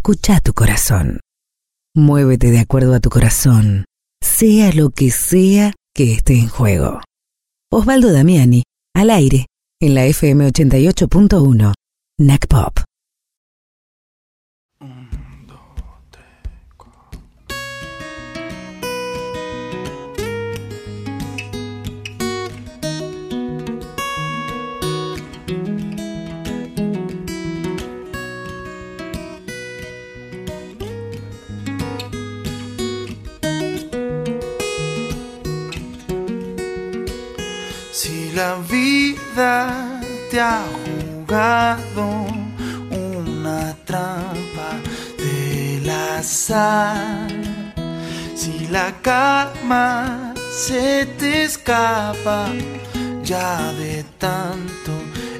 Escucha tu corazón. Muévete de acuerdo a tu corazón, sea lo que sea que esté en juego. Osvaldo Damiani, al aire, en la FM 88.1, NAC Pop. Si la vida te ha jugado una trampa del azar, si la calma se te escapa ya de tanto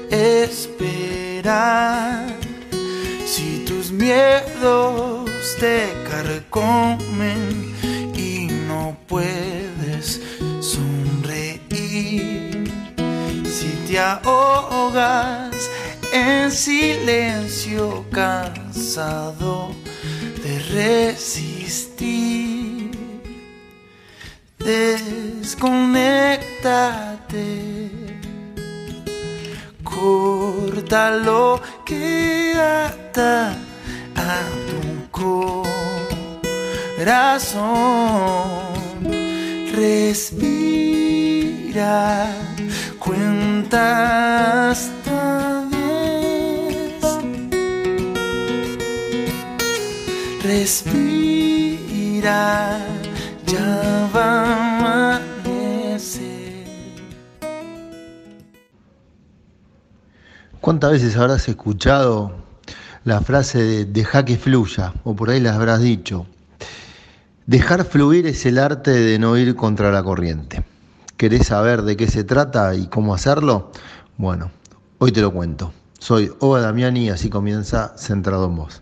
esperar, si tus miedos te carcomen y no puedes sonreír, si te ahogas en silencio cansado de resistir, desconéctate, corta lo que ata a tu corazón, respira, cuenta hasta 10, respira, ya va a amanecer. ¿Cuántas veces habrás escuchado la frase de deja que fluya? O por ahí la habrás dicho. Dejar fluir es el arte de no ir contra la corriente. ¿Querés saber de qué se trata y cómo hacerlo? Bueno, hoy te lo cuento. Soy Ova Damiani y así comienza Centrado en Vos.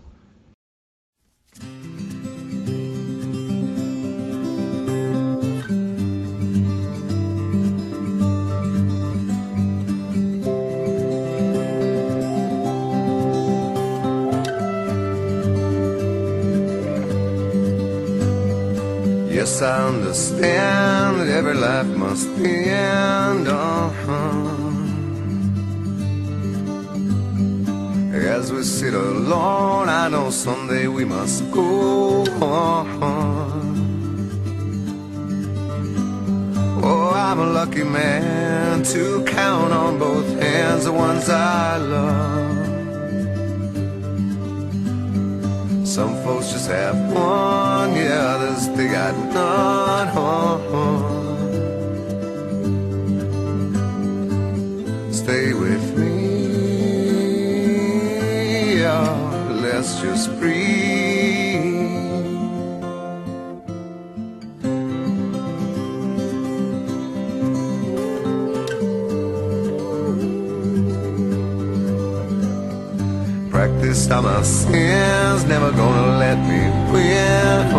Yes, I understand that every life must end. As we sit alone, I know someday we must go on. Oh, I'm a lucky man to count on both hands the ones I love. Some folks just have one, yeah, others they got none. Stay with me, oh, let's just breathe. Practiced on my sins, never gonna let me win.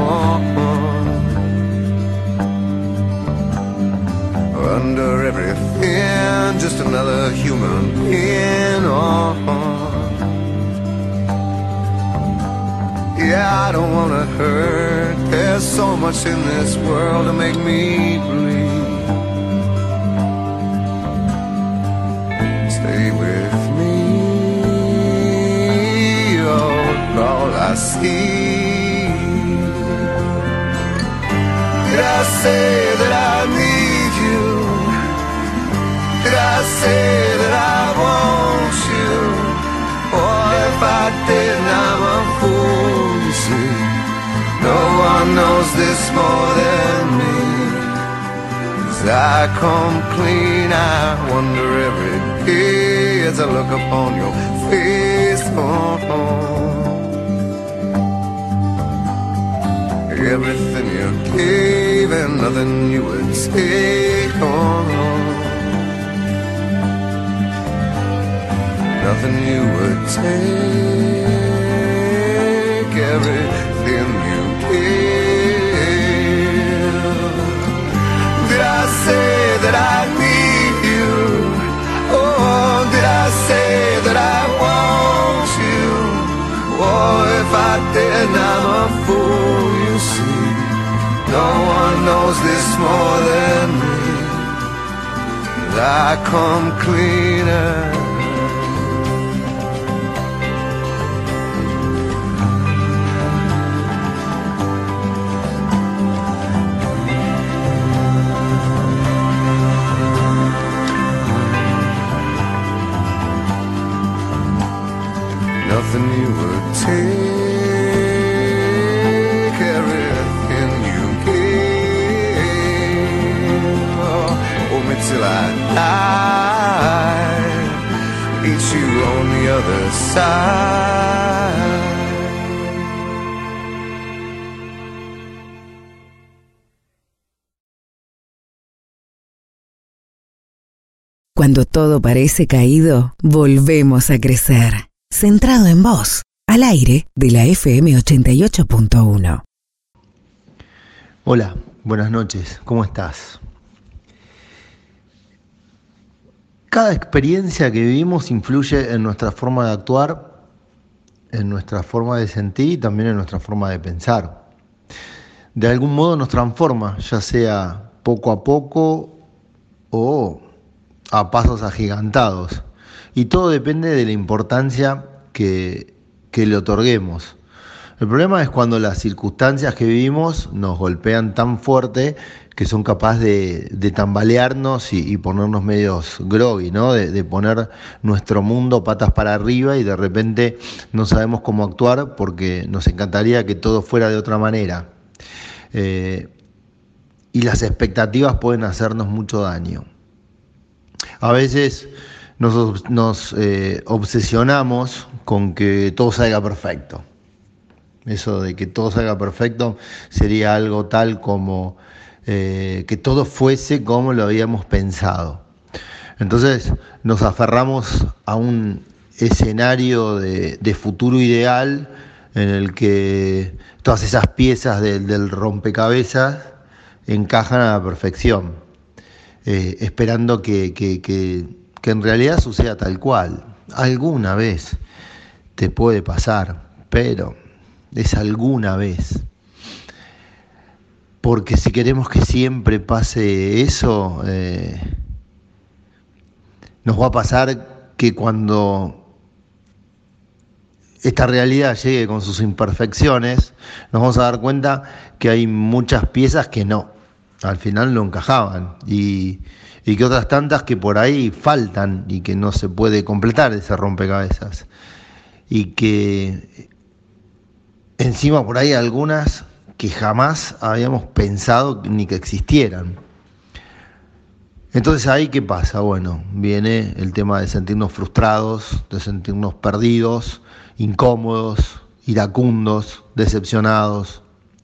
Under everything, just another human being. Yeah, I don't wanna hurt. There's so much in this world to make me bleed. Stay with me, all I see. Did I say that I need you? Did I say that I want you? Or if I did, I'm a fool, you see. No one knows this more than me. As I come clean, I wonder every day as I look upon your face. Everything you gave and nothing you would take on. Nothing you would take. Everything you gave. Did I say that I need you? Oh, did I say that I want you? Oh, if I then I'm a fool, you see. No one knows this more than me. I come cleaner. Nothing you would take, everything you gave. Oh, hold me till I die, eat you on the other side. Cuando todo parece caído, volvemos a crecer. Centrado en vos, al aire de la FM 88.1. Hola, buenas noches, ¿cómo estás? Cada experiencia que vivimos influye en nuestra forma de actuar, en nuestra forma de sentir y también en nuestra forma de pensar. De algún modo nos transforma, ya sea poco a poco o a pasos agigantados. Y todo depende de la importancia que le otorguemos. El problema es cuando las circunstancias que vivimos nos golpean tan fuerte que son capaces de tambalearnos y ponernos medios groggy, ¿no? De poner nuestro mundo patas para arriba y de repente no sabemos cómo actuar porque nos encantaría que todo fuera de otra manera. Y las expectativas pueden hacernos mucho daño. A veces nos obsesionamos con que todo salga perfecto. Eso de que todo salga perfecto sería algo tal como que todo fuese como lo habíamos pensado. Entonces nos aferramos a un escenario de futuro ideal en el que todas esas piezas del rompecabezas encajan a la perfección, esperando que en realidad suceda tal cual. Alguna vez te puede pasar, pero es alguna vez. Porque si queremos que siempre pase eso, nos va a pasar que cuando esta realidad llegue con sus imperfecciones, nos vamos a dar cuenta que hay muchas piezas que no, al final no encajaban y que otras tantas que por ahí faltan y que no se puede completar ese rompecabezas. Y que encima por ahí algunas que jamás habíamos pensado ni que existieran. Entonces ahí ¿qué pasa? Bueno, viene el tema de sentirnos frustrados, de sentirnos perdidos, incómodos, iracundos, decepcionados.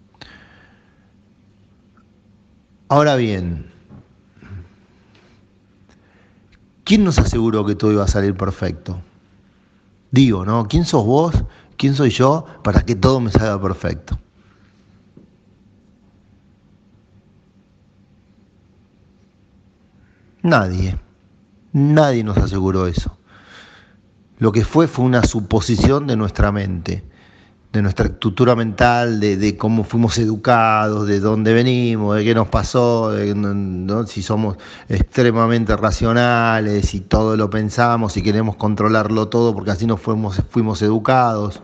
Ahora bien, ¿quién nos aseguró que todo iba a salir perfecto? Digo, ¿no? ¿Quién sos vos? ¿Quién soy yo para que todo me salga perfecto? Nadie nos aseguró eso. Lo que fue una suposición de nuestra mente, de nuestra estructura mental, de cómo fuimos educados, de dónde venimos, de qué nos pasó, ¿no? Si somos extremadamente racionales y todo lo pensamos y queremos controlarlo todo porque así nos fuimos educados.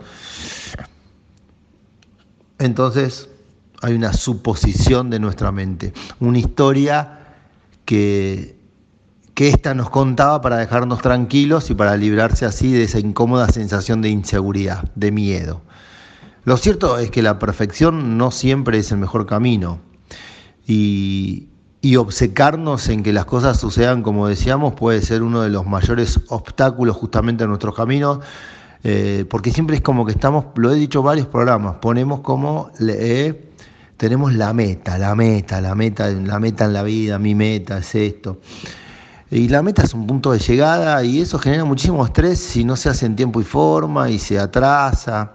Entonces hay una suposición de nuestra mente, una historia que ésta nos contaba para dejarnos tranquilos y para librarse así de esa incómoda sensación de inseguridad, de miedo. Lo cierto es que la perfección no siempre es el mejor camino y obcecarnos en que las cosas sucedan como decíamos puede ser uno de los mayores obstáculos justamente en nuestros caminos, porque siempre es como que estamos, lo he dicho en varios programas, ponemos como tenemos la meta en la vida, mi meta es esto. Y la meta es un punto de llegada y eso genera muchísimo estrés si no se hace en tiempo y forma y se atrasa.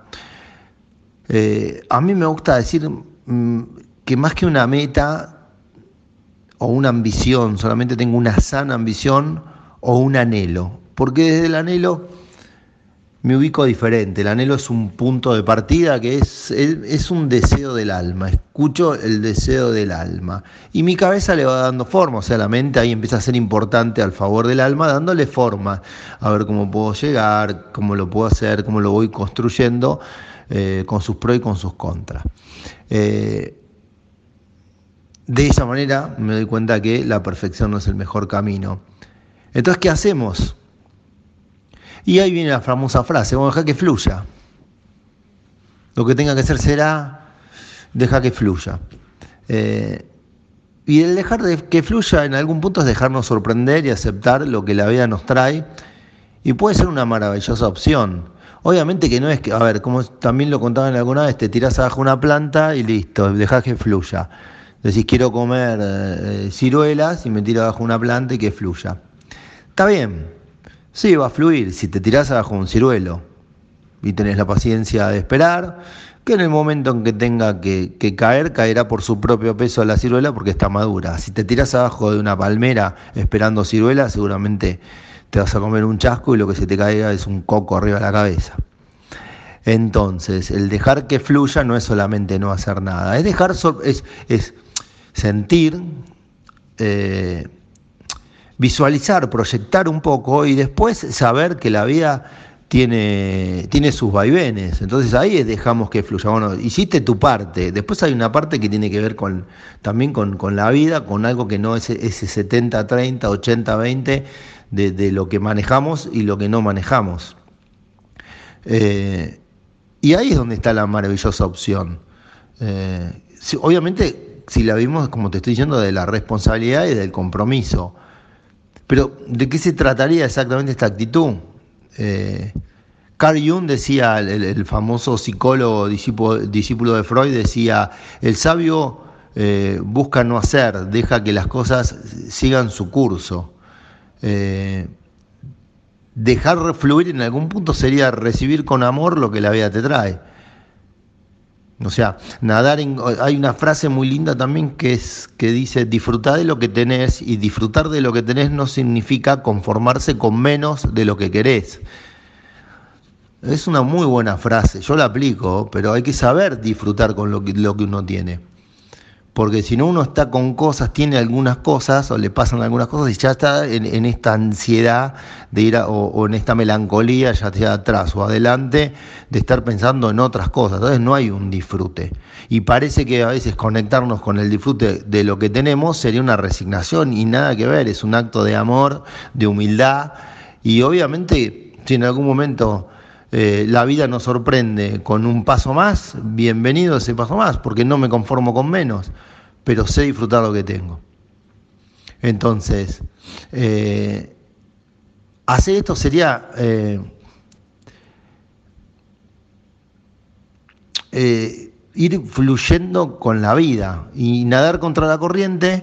A mí me gusta decir que más que una meta o una ambición, solamente tengo una sana ambición o un anhelo. Porque desde el anhelo me ubico diferente. El anhelo es un punto de partida que es un deseo del alma. Escucho el deseo del alma. Y mi cabeza le va dando forma, o sea, la mente ahí empieza a ser importante al favor del alma, dándole forma. A ver cómo puedo llegar, cómo lo puedo hacer, cómo lo voy construyendo, con sus pros y con sus contras. De esa manera me doy cuenta que la perfección no es el mejor camino. Entonces, ¿qué hacemos? Y ahí viene la famosa frase: vamos a dejar que fluya. Lo que tenga que hacer será, deja que fluya. Y el dejar que fluya en algún punto es dejarnos sorprender y aceptar lo que la vida nos trae. Y puede ser una maravillosa opción. Obviamente que no es que, a ver, como también lo contaban alguna vez, te tirás abajo una planta y listo, dejás que fluya. Decís, quiero comer ciruelas y me tiro abajo una planta y que fluya. Está bien. Sí, va a fluir si te tirás abajo un ciruelo y tenés la paciencia de esperar, que en el momento en que tenga que caer, caerá por su propio peso la ciruela porque está madura. Si te tirás abajo de una palmera esperando ciruela, seguramente te vas a comer un chasco y lo que se te caiga es un coco arriba de la cabeza. Entonces, el dejar que fluya no es solamente no hacer nada, es dejar, es sentir, visualizar, proyectar un poco y después saber que la vida tiene sus vaivenes. Entonces ahí dejamos que fluya. Bueno, hiciste tu parte. Después hay una parte que tiene que ver también con la vida, con algo que no es ese 70-30, 80-20 de lo que manejamos y lo que no manejamos. Y ahí es donde está la maravillosa opción. Obviamente, si la vimos, como te estoy diciendo, de la responsabilidad y del compromiso. Pero, ¿de qué se trataría exactamente esta actitud? Carl Jung decía, el famoso psicólogo discípulo de Freud, decía: el sabio busca no hacer, deja que las cosas sigan su curso. Dejar fluir en algún punto sería recibir con amor lo que la vida te trae. O sea, hay una frase muy linda también que dice: disfrutá de lo que tenés, y disfrutar de lo que tenés no significa conformarse con menos de lo que querés. Es una muy buena frase, yo la aplico, pero hay que saber disfrutar con lo que uno tiene. Porque si no, uno está con cosas, tiene algunas cosas o le pasan algunas cosas y ya está en esta ansiedad de ir o en esta melancolía, ya sea atrás o adelante, de estar pensando en otras cosas. Entonces no hay un disfrute. Y parece que a veces conectarnos con el disfrute de lo que tenemos sería una resignación, y nada que ver, es un acto de amor, de humildad. Y obviamente, si en algún momento la vida nos sorprende con un paso más, bienvenido ese paso más, porque no me conformo con menos, pero sé disfrutar lo que tengo. Entonces, hacer esto sería ir fluyendo con la vida, y nadar contra la corriente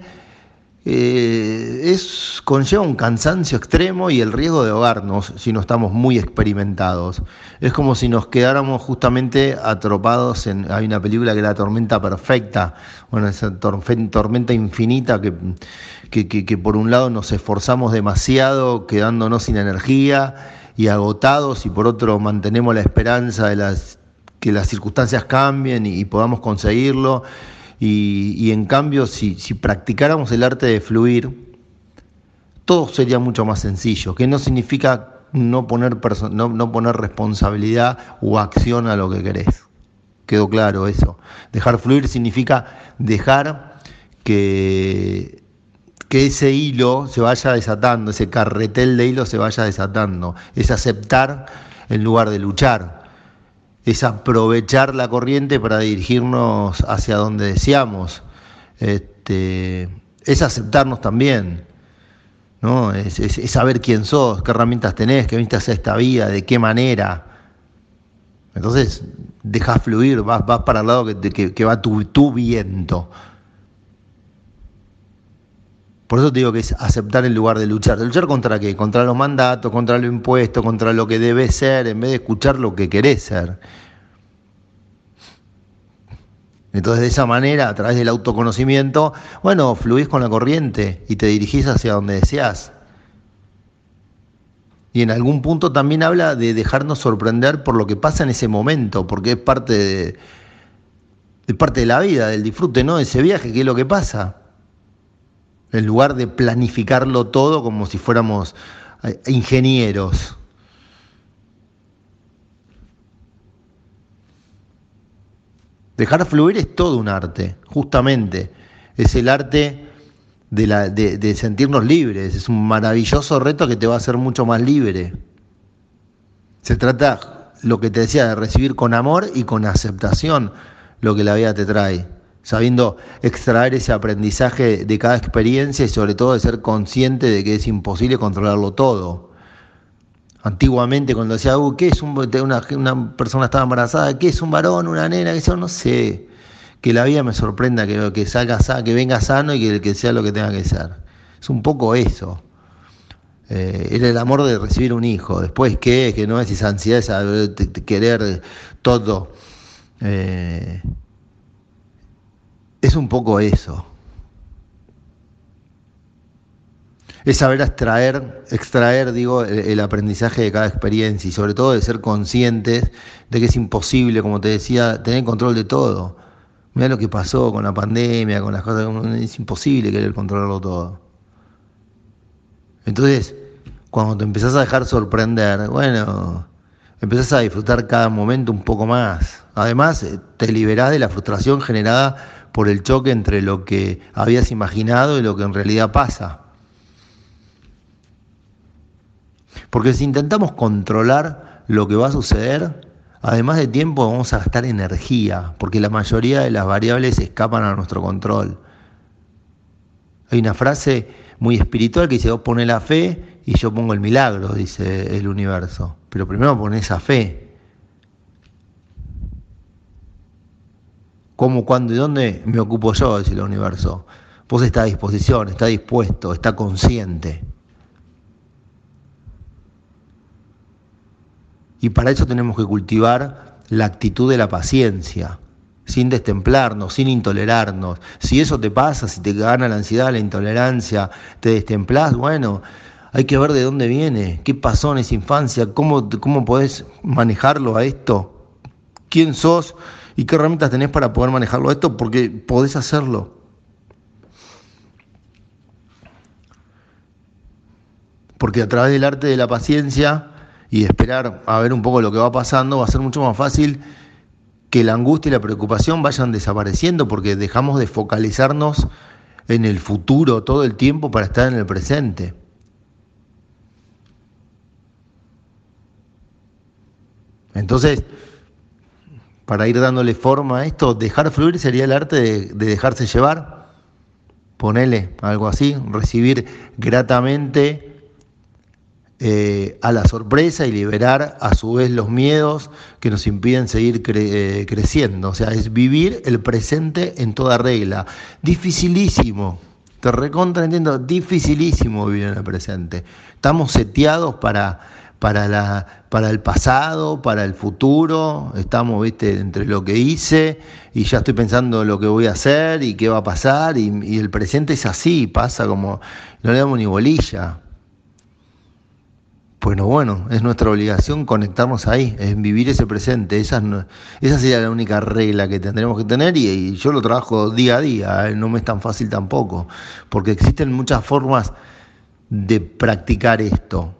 conlleva un cansancio extremo y el riesgo de ahogarnos si no estamos muy experimentados. Es como si nos quedáramos justamente atropados hay una película que es La Tormenta Perfecta, bueno, esa tormenta infinita que por un lado nos esforzamos demasiado quedándonos sin energía y agotados, y por otro mantenemos la esperanza de que las circunstancias cambien y podamos conseguirlo. Y en cambio, si practicáramos el arte de fluir, todo sería mucho más sencillo, que no significa no poner responsabilidad o acción a lo que querés. Quedó claro eso. Dejar fluir significa dejar que ese hilo se vaya desatando, ese carretel de hilo se vaya desatando. Es aceptar en lugar de luchar. Es aprovechar la corriente para dirigirnos hacia donde deseamos. Es aceptarnos también, ¿no? Es saber quién sos, qué herramientas tenés, qué viniste a hacer esta vida, de qué manera. Entonces, dejás fluir, vas para el lado que va tu viento. Por eso te digo que es aceptar en lugar de luchar. ¿De luchar contra qué? Contra los mandatos, contra lo impuesto, contra lo que debes ser, en vez de escuchar lo que querés ser. Entonces, de esa manera, a través del autoconocimiento, bueno, fluís con la corriente y te dirigís hacia donde deseás. Y en algún punto también habla de dejarnos sorprender por lo que pasa en ese momento, porque es parte de la vida, del disfrute, ¿no? De ese viaje, ¿qué es lo que pasa? En lugar de planificarlo todo como si fuéramos ingenieros. Dejar fluir es todo un arte, justamente. Es el arte de sentirnos libres. Es un maravilloso reto que te va a hacer mucho más libre. Se trata, lo que te decía, de recibir con amor y con aceptación lo que la vida te trae, sabiendo extraer ese aprendizaje de cada experiencia y sobre todo de ser consciente de que es imposible controlarlo todo. Antiguamente cuando decía, ¿qué es una persona estaba embarazada? ¿Qué es un varón, una nena? Que yo no sé. Que la vida me sorprenda, que salga sano, que venga sano y que sea lo que tenga que ser. Es un poco eso. Era el amor de recibir un hijo. Después, ¿qué? Que no es esa ansiedad, esa de querer todo. Es un poco eso. Es saber extraer, el aprendizaje de cada experiencia y sobre todo de ser conscientes de que es imposible, como te decía, tener control de todo. Mirá lo que pasó con la pandemia, con las cosas, es imposible querer controlarlo todo. Entonces, cuando te empezás a dejar sorprender, bueno, empezás a disfrutar cada momento un poco más. Además, te liberás de la frustración generada por el choque entre lo que habías imaginado y lo que en realidad pasa. Porque si intentamos controlar lo que va a suceder, además de tiempo vamos a gastar energía, porque la mayoría de las variables escapan a nuestro control. Hay una frase muy espiritual que dice, vos ponés la fe y yo pongo el milagro, dice el universo. Pero primero ponés esa fe. ¿Cómo, cuándo y dónde me ocupo yo? Dice el universo. Vos estás a disposición, estás dispuesto, estás consciente. Y para eso tenemos que cultivar la actitud de la paciencia, sin destemplarnos, sin intolerarnos. Si eso te pasa, si te gana la ansiedad, la intolerancia, te destemplás, bueno, hay que ver de dónde viene, qué pasó en esa infancia, cómo podés manejarlo a esto, quién sos y qué herramientas tenés para poder manejarlo a esto, porque podés hacerlo. Porque a través del arte de la paciencia y de esperar a ver un poco lo que va pasando, va a ser mucho más fácil que la angustia y la preocupación vayan desapareciendo, porque dejamos de focalizarnos en el futuro todo el tiempo para estar en el presente. Entonces, para ir dándole forma a esto, dejar fluir sería el arte de dejarse llevar, ponele algo así, recibir gratamente a la sorpresa y liberar a su vez los miedos que nos impiden seguir creciendo. O sea, es vivir el presente en toda regla. Dificilísimo, te recontra entiendo, dificilísimo vivir en el presente. Estamos seteados para el pasado, para el futuro. Estamos, entre lo que hice y ya estoy pensando lo que voy a hacer y qué va a pasar, y el presente es así, pasa como no le damos ni bolilla. Bueno, es nuestra obligación conectarnos ahí, es vivir ese presente. Esa sería la única regla que tendremos que tener, y yo lo trabajo día a día, no me es tan fácil tampoco, porque existen muchas formas de practicar esto.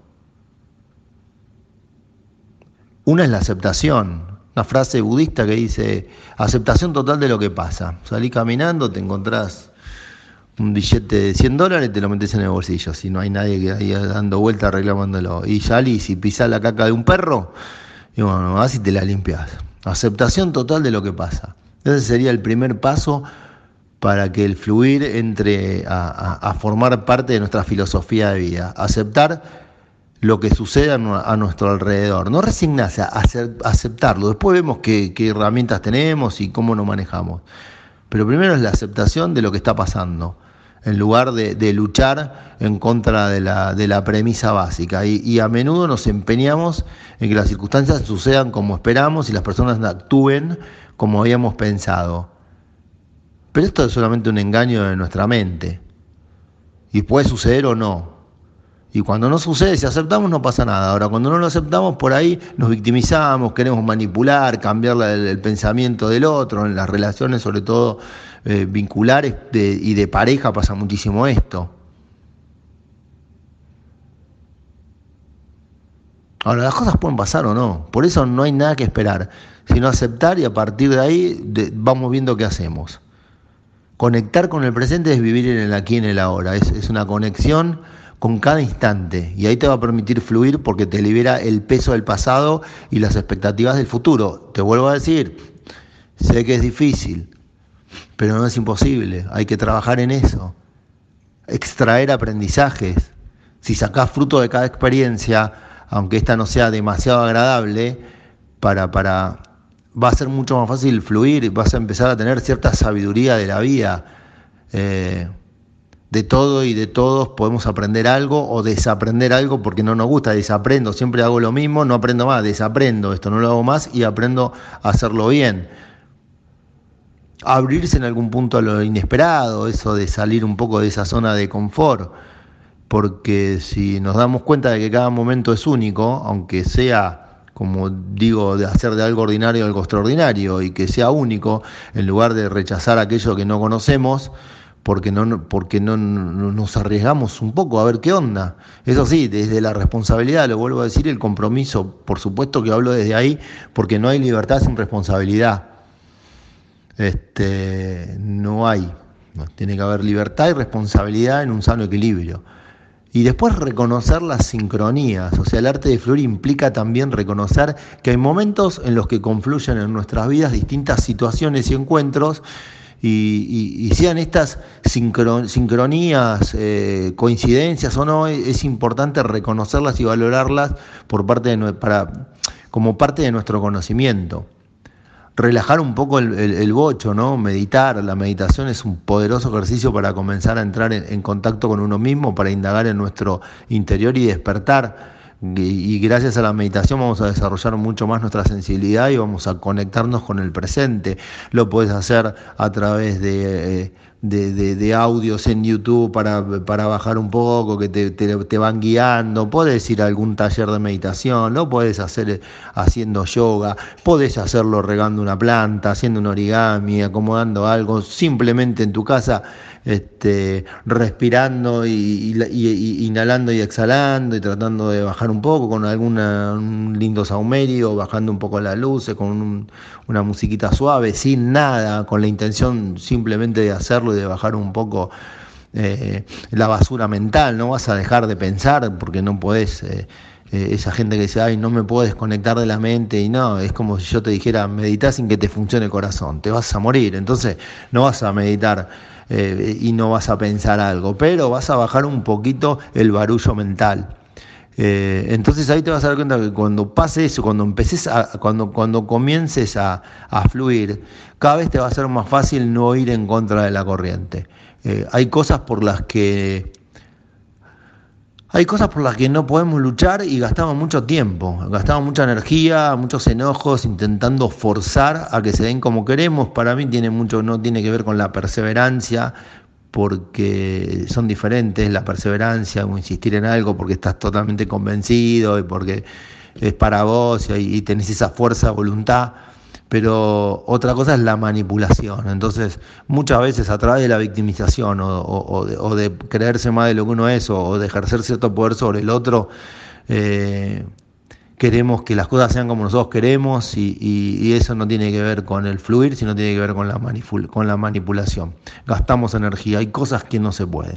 Una es la aceptación, una frase budista que dice, aceptación total de lo que pasa. Salís caminando, te encontrás un billete de $100, te lo metes en el bolsillo, si no hay nadie que ahí dando vueltas reclamándolo. Y salís y pisás la caca de un perro, y bueno, vas y te la limpias. Aceptación total de lo que pasa. Ese sería el primer paso para que el fluir entre a formar parte de nuestra filosofía de vida. Aceptar lo que sucede a nuestro alrededor. No resignarse, aceptarlo. Después vemos qué herramientas tenemos y cómo nos manejamos. Pero primero es la aceptación de lo que está pasando, en lugar de luchar en contra de la premisa básica. Y a menudo nos empeñamos en que las circunstancias sucedan como esperamos y las personas actúen como habíamos pensado. Pero esto es solamente un engaño de nuestra mente. Y puede suceder o no. Y cuando no sucede, si aceptamos no pasa nada. Ahora, cuando no lo aceptamos, por ahí nos victimizamos, queremos manipular, cambiar el pensamiento del otro. En las relaciones, sobre todo vinculares y de pareja, pasa muchísimo esto. Ahora, las cosas pueden pasar o no. Por eso no hay nada que esperar, sino aceptar, y a partir de ahí vamos viendo qué hacemos. Conectar con el presente es vivir en el aquí y en el ahora. Es una conexión con cada instante, y ahí te va a permitir fluir porque te libera el peso del pasado y las expectativas del futuro. Te vuelvo a decir, sé que es difícil, pero no es imposible. Hay que trabajar en eso, extraer aprendizajes. Si sacás fruto de cada experiencia, aunque esta no sea demasiado agradable, va a ser mucho más fácil fluir, vas a empezar a tener cierta sabiduría de la vida. De todo y de todos podemos aprender algo o desaprender algo porque no nos gusta. Desaprendo, siempre hago lo mismo, no aprendo más, desaprendo, esto no lo hago más y aprendo a hacerlo bien. Abrirse en algún punto a lo inesperado, eso de salir un poco de esa zona de confort, porque si nos damos cuenta de que cada momento es único, aunque sea, como digo, de hacer de algo ordinario algo extraordinario y que sea único, en lugar de rechazar aquello que no conocemos, porque no nos arriesgamos un poco a ver qué onda. Eso sí, desde la responsabilidad, lo vuelvo a decir, el compromiso, por supuesto que hablo desde ahí, porque no hay libertad sin responsabilidad. No hay. Tiene que haber libertad y responsabilidad en un sano equilibrio. Y después reconocer las sincronías, o sea, el arte de fluir implica también reconocer que hay momentos en los que confluyen en nuestras vidas distintas situaciones y encuentros, y sean estas sincronías, coincidencias o no, es importante reconocerlas y valorarlas como parte de nuestro conocimiento. Relajar un poco el bocho, ¿no? Meditar. La meditación es un poderoso ejercicio para comenzar a entrar en contacto con uno mismo, para indagar en nuestro interior y despertar. Y gracias a la meditación vamos a desarrollar mucho más nuestra sensibilidad y vamos a conectarnos con el presente. Lo puedes hacer a través de audios en YouTube para bajar un poco, que te van guiando. Puedes ir a algún taller de meditación, lo puedes hacer haciendo yoga, puedes hacerlo regando una planta, haciendo un origami, acomodando algo, simplemente en tu casa, respirando y inhalando y exhalando y tratando de bajar un poco con un lindo saumerio, bajando un poco las luces con una musiquita suave, sin nada, con la intención simplemente de hacerlo y de bajar un poco la basura mental. No vas a dejar de pensar porque no podés. Esa gente que dice, ay, no me puedo desconectar de la mente, y no, es como si yo te dijera, meditá sin que te funcione el corazón, te vas a morir. Entonces no vas a meditar y no vas a pensar algo, pero vas a bajar un poquito el barullo mental. Entonces ahí te vas a dar cuenta que cuando pase eso, cuando comiences a fluir, cada vez te va a ser más fácil no ir en contra de la corriente. Hay cosas por las que no podemos luchar y gastamos mucho tiempo, gastamos mucha energía, muchos enojos intentando forzar a que se den como queremos. Para mí no tiene que ver con la perseverancia, porque son diferentes. La perseverancia o insistir en algo porque estás totalmente convencido y porque es para vos y tenés esa fuerza de voluntad. Pero otra cosa es la manipulación. Entonces, muchas veces a través de la victimización o de creerse más de lo que uno es o de ejercer cierto poder sobre el otro, queremos que las cosas sean como nosotros queremos, y eso no tiene que ver con el fluir, sino tiene que ver con la manipulación. Gastamos energía, hay cosas que no se pueden.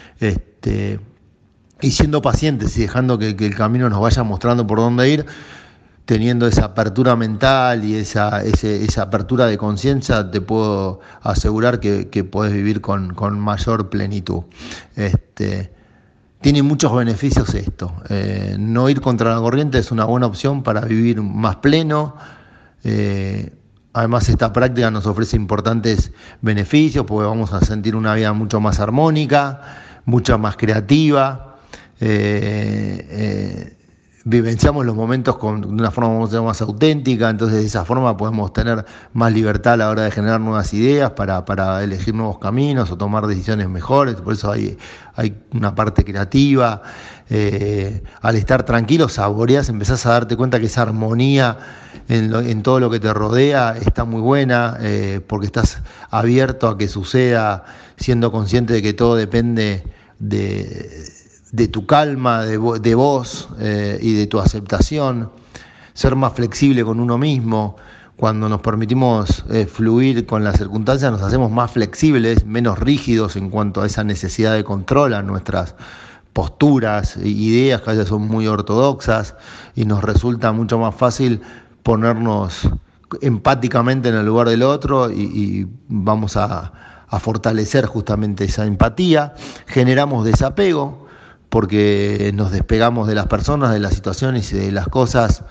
Y siendo pacientes y dejando que el camino nos vaya mostrando por dónde ir, teniendo esa apertura mental y esa apertura de conciencia, te puedo asegurar que podés vivir con mayor plenitud. Tiene muchos beneficios esto. No ir contra la corriente es una buena opción para vivir más pleno. Además, esta práctica nos ofrece importantes beneficios porque vamos a sentir una vida mucho más armónica, mucho más creativa. vivenciamos los momentos de una forma más auténtica, entonces de esa forma podemos tener más libertad a la hora de generar nuevas ideas para elegir nuevos caminos o tomar decisiones mejores, por eso hay una parte creativa. Al estar tranquilo saboreás, empezás a darte cuenta que esa armonía en todo lo que te rodea está muy buena, porque estás abierto a que suceda, siendo consciente de que todo depende de tu calma, de vos y de tu aceptación, ser más flexible con uno mismo. Cuando nos permitimos fluir con las circunstancias, nos hacemos más flexibles, menos rígidos en cuanto a esa necesidad de control a nuestras posturas, ideas que a veces son muy ortodoxas, y nos resulta mucho más fácil ponernos empáticamente en el lugar del otro y vamos a fortalecer justamente esa empatía. Generamos desapego porque nos despegamos de las personas, de las situaciones y de las cosas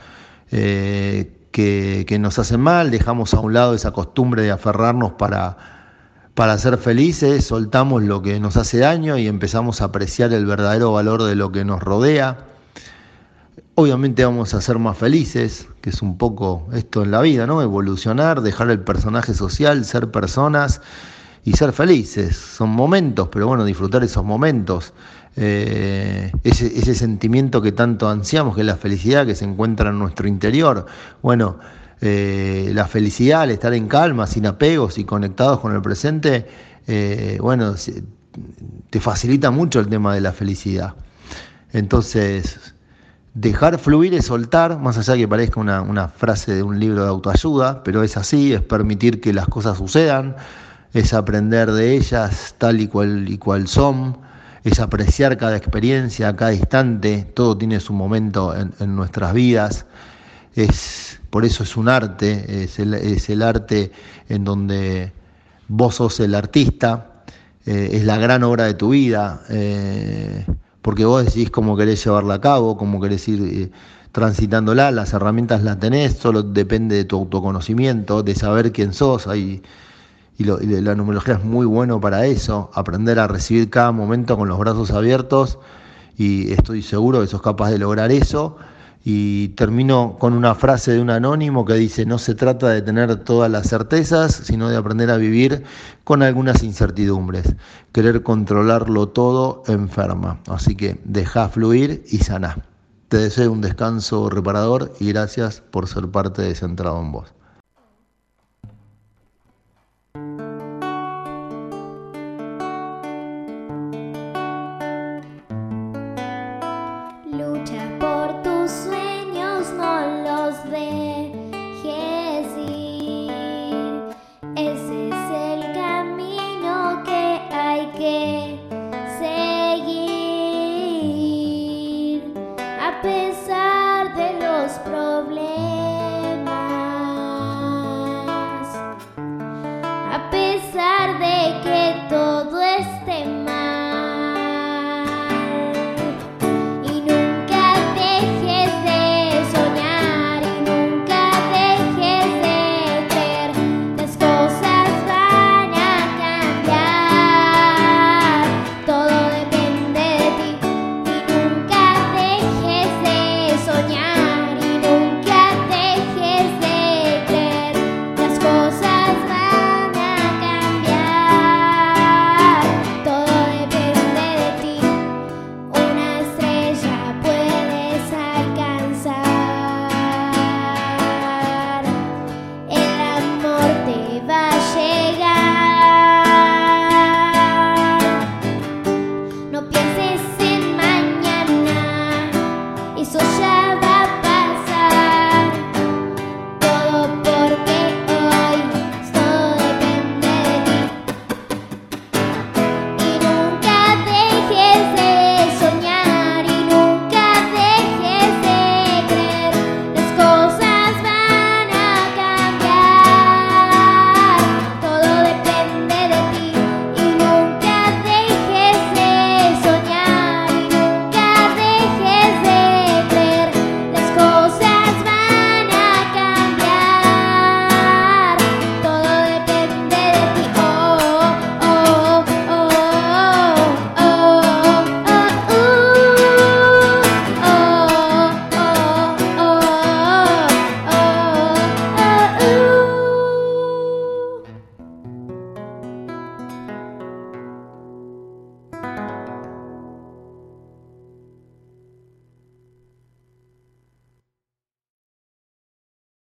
que nos hacen mal, dejamos a un lado esa costumbre de aferrarnos para ser felices, soltamos lo que nos hace daño y empezamos a apreciar el verdadero valor de lo que nos rodea. Obviamente vamos a ser más felices, que es un poco esto en la vida, ¿no? Evolucionar, dejar el personaje social, ser personas y ser felices. Son momentos, pero bueno, disfrutar esos momentos. Ese sentimiento que tanto ansiamos, que es la felicidad que se encuentra en nuestro interior. Bueno, la felicidad, al estar en calma, sin apegos y conectados con el presente, bueno, te facilita mucho el tema de la felicidad. Entonces, dejar fluir es soltar, más allá de que parezca una frase de un libro de autoayuda, pero es así, es permitir que las cosas sucedan, es aprender de ellas tal y cual son, es apreciar cada experiencia, cada instante, todo tiene su momento en nuestras vidas. Por eso es un arte, es el arte en donde vos sos el artista, es la gran obra de tu vida, porque vos decís cómo querés llevarla a cabo, cómo querés ir transitándola, las herramientas las tenés, solo depende de tu autoconocimiento, de saber quién sos. Y la numerología es muy bueno para eso, aprender a recibir cada momento con los brazos abiertos, y estoy seguro que sos capaz de lograr eso. Y termino con una frase de un anónimo que dice: no se trata de tener todas las certezas, sino de aprender a vivir con algunas incertidumbres. Querer controlarlo todo enferma, así que dejá fluir y saná. Te deseo un descanso reparador y gracias por ser parte de Centrado en Vos.